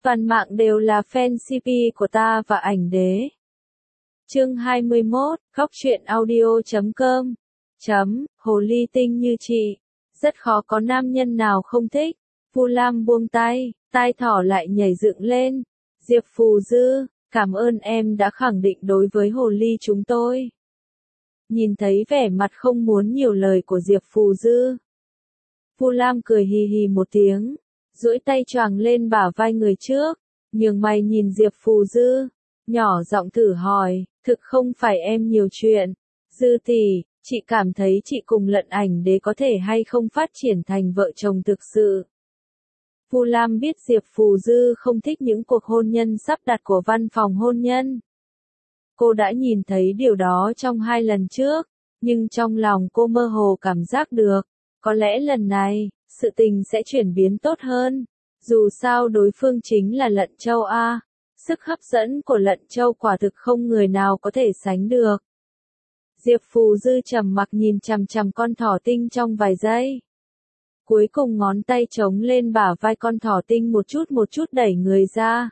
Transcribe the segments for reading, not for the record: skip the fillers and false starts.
Toàn mạng đều là fan CP của ta và ảnh đế. Chương 21, khóc chuyện audio.com. Hồ ly tinh như chị. Rất khó có nam nhân nào không thích. Vu Lam buông tay, tai thỏ lại nhảy dựng lên. Diệp Phù Dư, cảm ơn em đã khẳng định đối với hồ ly chúng tôi. Nhìn thấy vẻ mặt không muốn nhiều lời của Diệp Phù Dư, Vu Lam cười hì hì một tiếng, duỗi tay choàng lên bả vai người trước, nhướng mày nhìn Diệp Phù Dư, nhỏ giọng thử hỏi, thực không phải em nhiều chuyện, Dư tỷ, chị cảm thấy chị cùng Lận Ảnh Đế có thể hay không phát triển thành vợ chồng thực sự. Vu Lam biết Diệp Phù Dư không thích những cuộc hôn nhân sắp đặt của văn phòng hôn nhân. Cô đã nhìn thấy điều đó trong 2 lần trước, nhưng trong lòng cô mơ hồ cảm giác được, có lẽ lần này, sự tình sẽ chuyển biến tốt hơn. Dù sao đối phương chính là Lận Châu A, sức hấp dẫn của Lận Châu quả thực không người nào có thể sánh được. Diệp Phù Dư trầm mặc nhìn chằm chằm con thỏ tinh trong vài giây. Cuối cùng ngón tay chống lên bả vai con thỏ tinh một chút đẩy người ra.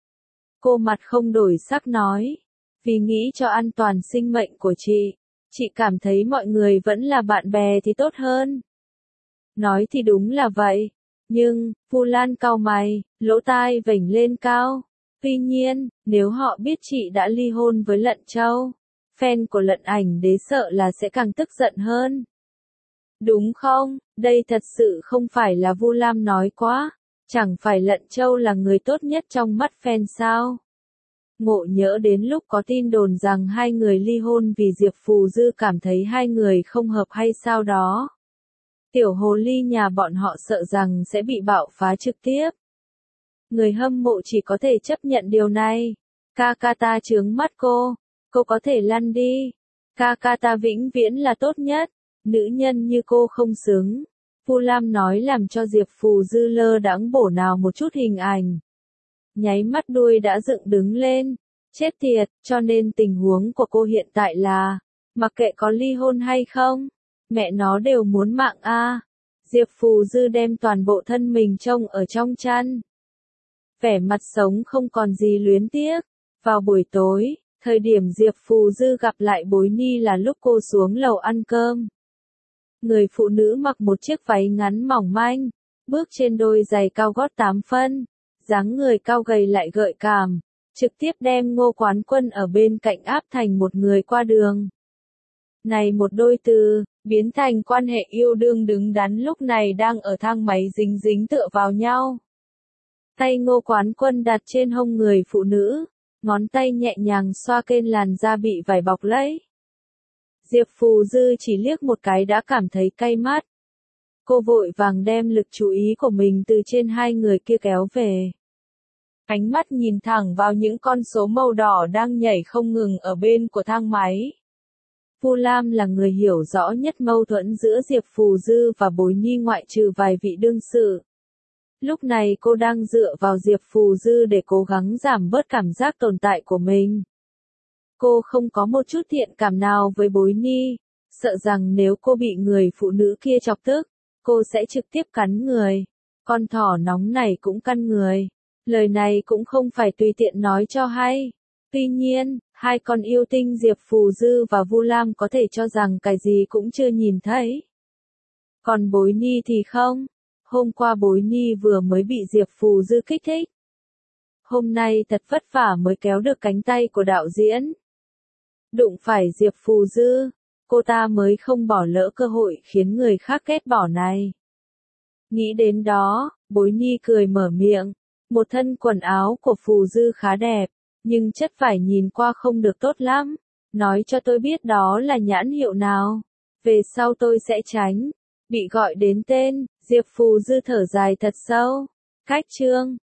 Cô mặt không đổi sắc nói, vì nghĩ cho an toàn sinh mệnh của chị cảm thấy mọi người vẫn là bạn bè thì tốt hơn. Nói thì đúng là vậy, nhưng, Vu Lan cau mày, lỗ tai vểnh lên cao. Tuy nhiên, nếu họ biết chị đã ly hôn với Lận Châu, fan của Lận Ảnh Đế sợ là sẽ càng tức giận hơn. Đúng không, đây thật sự không phải là Vu Lam nói quá, chẳng phải Lận Châu là người tốt nhất trong mắt fan sao? Ngộ nhỡ đến lúc có tin đồn rằng hai người ly hôn vì Diệp Phù Dư cảm thấy hai người không hợp hay sao đó. Tiểu hồ ly nhà bọn họ sợ rằng sẽ bị bạo phá trực tiếp. Người hâm mộ chỉ có thể chấp nhận điều này. Ca ta chướng mắt cô có thể lăn đi. Ca ta vĩnh viễn là tốt nhất, nữ nhân như cô không xứng. Vu Lam nói làm cho Diệp Phù Dư lơ đãng bổ nào một chút hình ảnh. Nháy mắt đuôi đã dựng đứng lên. Chết tiệt, cho nên tình huống của cô hiện tại là, mặc kệ có ly hôn hay không, mẹ nó đều muốn mạng a. Diệp Phù Dư đem toàn bộ thân mình trông ở trong chăn. Vẻ mặt sống không còn gì luyến tiếc. Vào buổi tối, thời điểm Diệp Phù Dư gặp lại Bối Ni là lúc cô xuống lầu ăn cơm. Người phụ nữ mặc một chiếc váy ngắn mỏng manh, bước trên đôi giày cao gót 8 phân, dáng người cao gầy lại gợi cảm, trực tiếp đem Ngô Quán Quân ở bên cạnh áp thành một người qua đường. Này một đôi từ, biến thành quan hệ yêu đương đứng đắn lúc này đang ở thang máy dính dính tựa vào nhau. Tay Ngô Quán Quân đặt trên hông người phụ nữ, ngón tay nhẹ nhàng xoa kênh làn da bị vải bọc lấy. Diệp Phù Dư chỉ liếc một cái đã cảm thấy cay mắt. Cô vội vàng đem lực chú ý của mình từ trên hai người kia kéo về. Ánh mắt nhìn thẳng vào những con số màu đỏ đang nhảy không ngừng ở bên của thang máy. Vu Lam là người hiểu rõ nhất mâu thuẫn giữa Diệp Phù Dư và Bối Ni ngoại trừ vài vị đương sự. Lúc này cô đang dựa vào Diệp Phù Dư để cố gắng giảm bớt cảm giác tồn tại của mình. Cô không có một chút thiện cảm nào với Bối Ni, sợ rằng nếu cô bị người phụ nữ kia chọc tức, cô sẽ trực tiếp cắn người. Con thỏ nóng này cũng căn người. Lời này cũng không phải tùy tiện nói cho hay. Tuy nhiên, hai con yêu tinh Diệp Phù Dư và Vu Lam có thể cho rằng cái gì cũng chưa nhìn thấy. Còn Bối Ni thì không. Hôm qua Bối Ni vừa mới bị Diệp Phù Dư kích thích. Hôm nay thật vất vả mới kéo được cánh tay của đạo diễn. Đụng phải Diệp Phù Dư, cô ta mới không bỏ lỡ cơ hội khiến người khác ghét bỏ này. Nghĩ đến đó, Bối Ni cười mở miệng. Một thân quần áo của Phù Dư khá đẹp, nhưng chất vải nhìn qua không được tốt lắm. Nói cho tôi biết đó là nhãn hiệu nào. Về sau tôi sẽ tránh. Bị gọi đến tên, Diệp Phù Dư thở dài thật sâu. Cách chương.